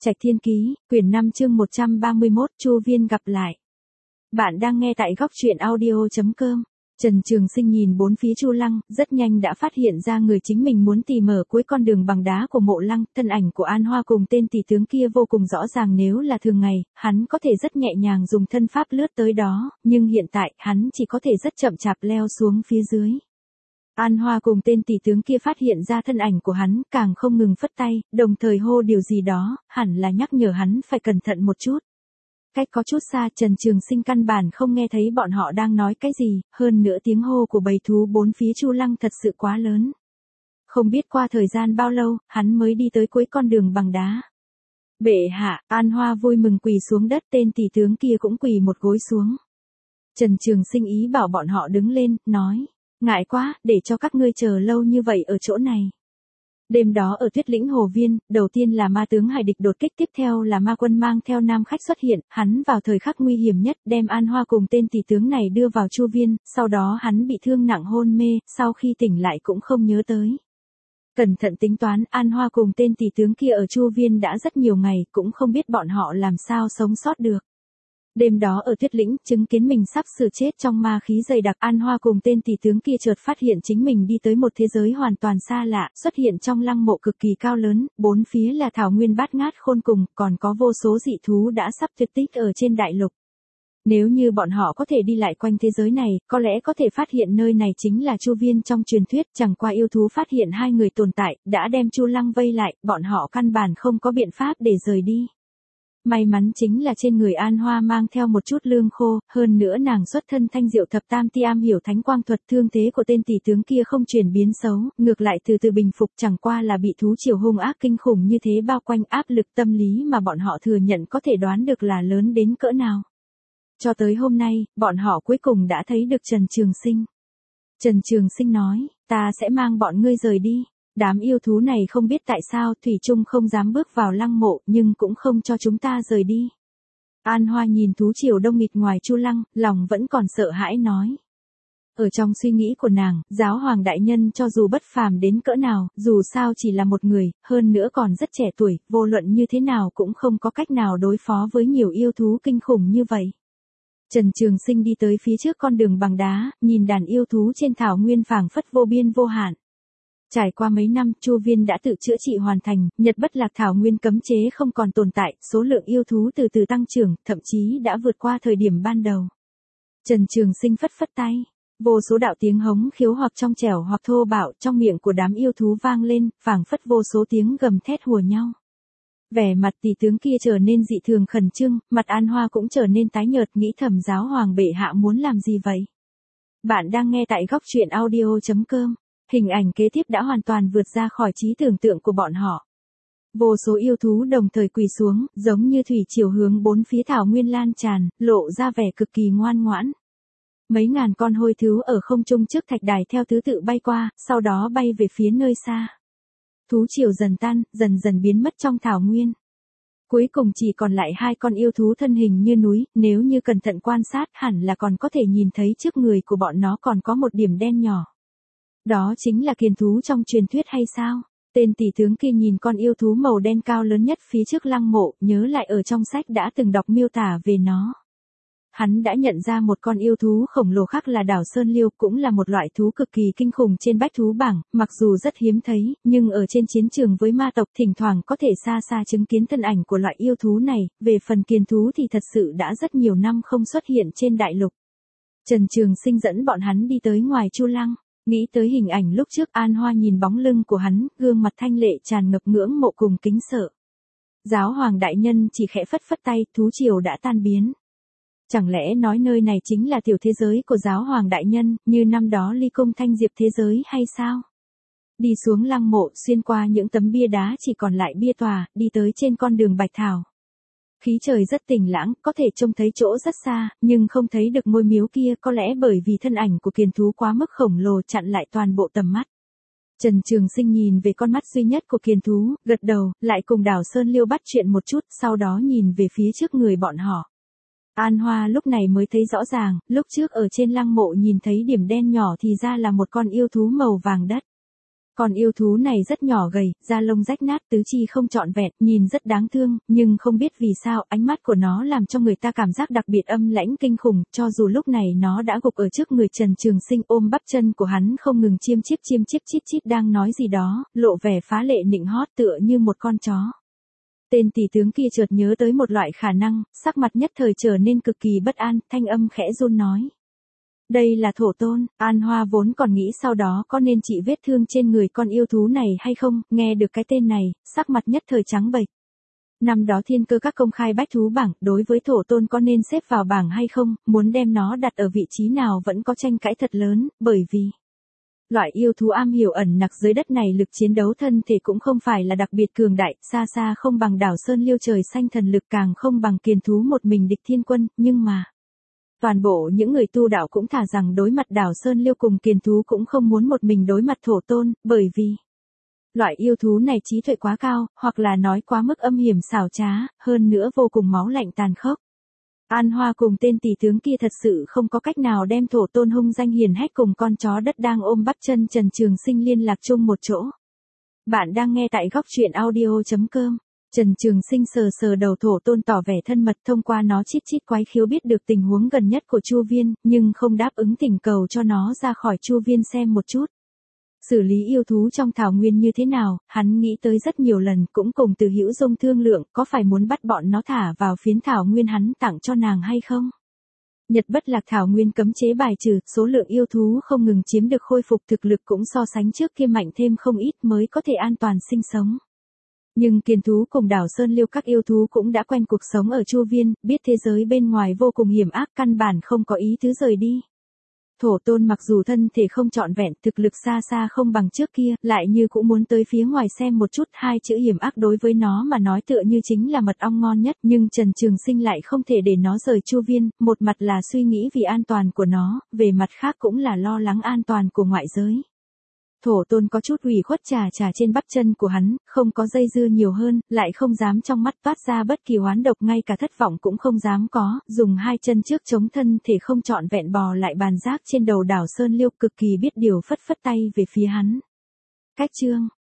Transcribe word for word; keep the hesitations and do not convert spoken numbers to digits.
Trạch Thiên Ký, quyển năm chương một trăm ba mươi mốt, Chu Viên gặp lại. Bạn đang nghe tại góc truyện audio chấm com. Trần Trường Sinh nhìn bốn phía Chu Lăng, rất nhanh đã phát hiện ra người chính mình muốn tìm ở cuối con đường bằng đá của Mộ Lăng, thân ảnh của An Hoa cùng tên tỷ tướng kia vô cùng rõ ràng, nếu là thường ngày, hắn có thể rất nhẹ nhàng dùng thân pháp lướt tới đó, nhưng hiện tại, hắn chỉ có thể rất chậm chạp leo xuống phía dưới. An Hoa cùng tên tỷ tướng kia phát hiện ra thân ảnh của hắn, càng không ngừng phất tay, đồng thời hô điều gì đó, hẳn là nhắc nhở hắn phải cẩn thận một chút. Cách có chút xa, Trần Trường Sinh căn bản không nghe thấy bọn họ đang nói cái gì, hơn nữa tiếng hô của bầy thú bốn phía Chu Lăng thật sự quá lớn. Không biết qua thời gian bao lâu, hắn mới đi tới cuối con đường bằng đá. Bệ hạ, An Hoa vui mừng quỳ xuống đất, tên tỷ tướng kia cũng quỳ một gối xuống. Trần Trường Sinh ý bảo bọn họ đứng lên, nói, ngại quá, để cho các ngươi chờ lâu như vậy ở chỗ này. Đêm đó ở Tuyết Lĩnh Hồ Viên, đầu tiên là ma tướng Hải Địch đột kích, tiếp theo là ma quân mang theo nam khách xuất hiện, hắn vào thời khắc nguy hiểm nhất, đem An Hoa cùng tên tỷ tướng này đưa vào Chu Viên, sau đó hắn bị thương nặng hôn mê, sau khi tỉnh lại cũng không nhớ tới. Cẩn thận tính toán, An Hoa cùng tên tỷ tướng kia ở Chu Viên đã rất nhiều ngày, cũng không biết bọn họ làm sao sống sót được. Đêm đó ở Tuyết Lĩnh, chứng kiến mình sắp sửa chết trong ma khí dày đặc, An Hoa cùng tên tỷ tướng kia chợt phát hiện chính mình đi tới một thế giới hoàn toàn xa lạ, xuất hiện trong lăng mộ cực kỳ cao lớn, bốn phía là thảo nguyên bát ngát khôn cùng, còn có vô số dị thú đã sắp tuyệt tích ở trên đại lục. Nếu như bọn họ có thể đi lại quanh thế giới này, có lẽ có thể phát hiện nơi này chính là Chu Viên trong truyền thuyết, chẳng qua yêu thú phát hiện hai người tồn tại, đã đem Chu Lăng vây lại, bọn họ căn bản không có biện pháp để rời đi. May mắn chính là trên người An Hoa mang theo một chút lương khô, hơn nữa nàng xuất thân thanh diệu thập tam ti am hiểu thánh quang thuật, thương thế của tên tỷ tướng kia không chuyển biến xấu, ngược lại từ từ bình phục, chẳng qua là bị thú triều hung ác kinh khủng như thế bao quanh, áp lực tâm lý mà bọn họ thừa nhận có thể đoán được là lớn đến cỡ nào. Cho tới hôm nay, bọn họ cuối cùng đã thấy được Trần Trường Sinh. Trần Trường Sinh nói, ta sẽ mang bọn ngươi rời đi. Đám yêu thú này không biết tại sao thủy chung không dám bước vào lăng mộ, nhưng cũng không cho chúng ta rời đi. An Hoa nhìn thú triều đông nghịt ngoài Chu Lăng, lòng vẫn còn sợ hãi nói. Ở trong suy nghĩ của nàng, giáo hoàng đại nhân cho dù bất phàm đến cỡ nào, dù sao chỉ là một người, hơn nữa còn rất trẻ tuổi, vô luận như thế nào cũng không có cách nào đối phó với nhiều yêu thú kinh khủng như vậy. Trần Trường Sinh đi tới phía trước con đường bằng đá, nhìn đàn yêu thú trên thảo nguyên phảng phất vô biên vô hạn. Trải qua mấy năm, Chu Viên đã tự chữa trị hoàn thành, Nhật Bất Lạc thảo nguyên cấm chế không còn tồn tại, số lượng yêu thú từ từ tăng trưởng, thậm chí đã vượt qua thời điểm ban đầu. Trần Trường Sinh phất phất tay, vô số đạo tiếng hống khiếu hoặc trong trẻo hoặc thô bạo trong miệng của đám yêu thú vang lên, phảng phất vô số tiếng gầm thét hùa nhau. Vẻ mặt tỷ tướng kia trở nên dị thường khẩn trương, mặt An Hoa cũng trở nên tái nhợt, nghĩ thầm giáo hoàng bệ hạ muốn làm gì vậy? Bạn đang nghe tại góc truyện audio chấm com. Hình ảnh kế tiếp đã hoàn toàn vượt ra khỏi trí tưởng tượng của bọn họ. Vô số yêu thú đồng thời quỳ xuống, giống như thủy triều hướng bốn phía thảo nguyên lan tràn, lộ ra vẻ cực kỳ ngoan ngoãn. Mấy ngàn con hôi thú ở không trung trước thạch đài theo thứ tự bay qua, sau đó bay về phía nơi xa. Thú triều dần tan, dần dần biến mất trong thảo nguyên. Cuối cùng chỉ còn lại hai con yêu thú thân hình như núi, nếu như cẩn thận quan sát hẳn là còn có thể nhìn thấy trước người của bọn nó còn có một điểm đen nhỏ. Đó chính là kiền thú trong truyền thuyết hay sao? Tên tỷ tướng kia nhìn con yêu thú màu đen cao lớn nhất phía trước lăng mộ, nhớ lại ở trong sách đã từng đọc miêu tả về nó. Hắn đã nhận ra một con yêu thú khổng lồ khác là đảo Sơn Liêu, cũng là một loại thú cực kỳ kinh khủng trên bách thú bảng, mặc dù rất hiếm thấy, nhưng ở trên chiến trường với ma tộc thỉnh thoảng có thể xa xa chứng kiến thân ảnh của loại yêu thú này, về phần kiền thú thì thật sự đã rất nhiều năm không xuất hiện trên đại lục. Trần Trường Sinh dẫn bọn hắn đi tới ngoài Chu Lăng. Nghĩ tới hình ảnh lúc trước, An Hoa nhìn bóng lưng của hắn, gương mặt thanh lệ tràn ngập ngưỡng mộ cùng kính sợ. Giáo hoàng đại nhân chỉ khẽ phất phất tay, thú triều đã tan biến. Chẳng lẽ nói nơi này chính là tiểu thế giới của giáo hoàng đại nhân, như năm đó ly cung thanh diệp thế giới hay sao? Đi xuống lăng mộ, xuyên qua những tấm bia đá chỉ còn lại bia tòa, đi tới trên con đường bạch thảo. Khí trời rất tỉnh lãng, có thể trông thấy chỗ rất xa, nhưng không thấy được ngôi miếu kia, có lẽ bởi vì thân ảnh của kiền thú quá mức khổng lồ chặn lại toàn bộ tầm mắt. Trần Trường Sinh nhìn về con mắt duy nhất của kiền thú, gật đầu, lại cùng đảo Sơn Liêu bắt chuyện một chút, sau đó nhìn về phía trước người bọn họ. An Hoa lúc này mới thấy rõ ràng, lúc trước ở trên lăng mộ nhìn thấy điểm đen nhỏ thì ra là một con yêu thú màu vàng đất. Con yêu thú này rất nhỏ gầy, da lông rách nát, tứ chi không trọn vẹn, nhìn rất đáng thương, nhưng không biết vì sao ánh mắt của nó làm cho người ta cảm giác đặc biệt âm lãnh kinh khủng, cho dù lúc này nó đã gục ở trước người Trần Trường Sinh ôm bắp chân của hắn không ngừng chiêm chiếp chiêm chiếp chít chít đang nói gì đó, lộ vẻ phá lệ nịnh hót tựa như một con chó. Tên tỷ tướng kia chợt nhớ tới một loại khả năng, sắc mặt nhất thời trở nên cực kỳ bất an, thanh âm khẽ run nói. Đây là thổ tôn. An Hoa vốn còn nghĩ sau đó có nên trị vết thương trên người con yêu thú này hay không, nghe được cái tên này, sắc mặt nhất thời trắng bệch. Năm đó thiên cơ các công khai bách thú bảng, đối với thổ tôn có nên xếp vào bảng hay không, muốn đem nó đặt ở vị trí nào vẫn có tranh cãi thật lớn, bởi vì loại yêu thú am hiểu ẩn nặc dưới đất này lực chiến đấu thân thể cũng không phải là đặc biệt cường đại, xa xa không bằng đảo Sơn Liêu trời xanh thần lực càng không bằng kiền thú một mình địch thiên quân, nhưng mà toàn bộ những người tu đạo cũng thả rằng đối mặt đảo Sơn Liêu cùng kiền thú cũng không muốn một mình đối mặt thổ tôn, bởi vì loại yêu thú này trí tuệ quá cao, hoặc là nói quá mức âm hiểm xảo trá, hơn nữa vô cùng máu lạnh tàn khốc. An Hoa cùng tên tỷ tướng kia thật sự không có cách nào đem thổ tôn hung danh hiển hách cùng con chó đất đang ôm bắp chân Trần Trường Sinh liên lạc chung một chỗ. Bạn đang nghe tại góc truyện audio chấm com. Trần Trường Sinh sờ sờ đầu thổ tôn tỏ vẻ thân mật thông qua nó chít chít quái khiếu biết được tình huống gần nhất của Chu Viên, nhưng không đáp ứng thỉnh cầu cho nó ra khỏi Chu Viên xem một chút. Xử lý yêu thú trong thảo nguyên như thế nào, hắn nghĩ tới rất nhiều lần, cũng cùng Từ Hữu Dung thương lượng, có phải muốn bắt bọn nó thả vào phiến thảo nguyên hắn tặng cho nàng hay không? Nhật Bất Lạc thảo nguyên cấm chế bài trừ, số lượng yêu thú không ngừng chiếm được khôi phục, thực lực cũng so sánh trước kia mạnh thêm không ít mới có thể an toàn sinh sống. Nhưng kiền thú cùng đảo Sơn Liêu các yêu thú cũng đã quen cuộc sống ở Chu Viên, biết thế giới bên ngoài vô cùng hiểm ác, căn bản không có ý tứ rời đi. Thổ tôn mặc dù thân thể không trọn vẹn, thực lực xa xa không bằng trước kia, lại như cũng muốn tới phía ngoài xem một chút, hai chữ hiểm ác đối với nó mà nói tựa như chính là mật ong ngon nhất, nhưng Trần Trường Sinh lại không thể để nó rời Chu Viên, một mặt là suy nghĩ vì an toàn của nó, về mặt khác cũng là lo lắng an toàn của ngoại giới. Thổ tôn có chút ủy khuất trà trà trên bắp chân của hắn, không có dây dưa nhiều hơn, lại không dám trong mắt toát ra bất kỳ oán độc, ngay cả thất vọng cũng không dám có, dùng hai chân trước chống thân thể không trọn vẹn bò lại bàn giác trên đầu đảo Sơn Liêu, cực kỳ biết điều phất phất tay về phía hắn. Cách chương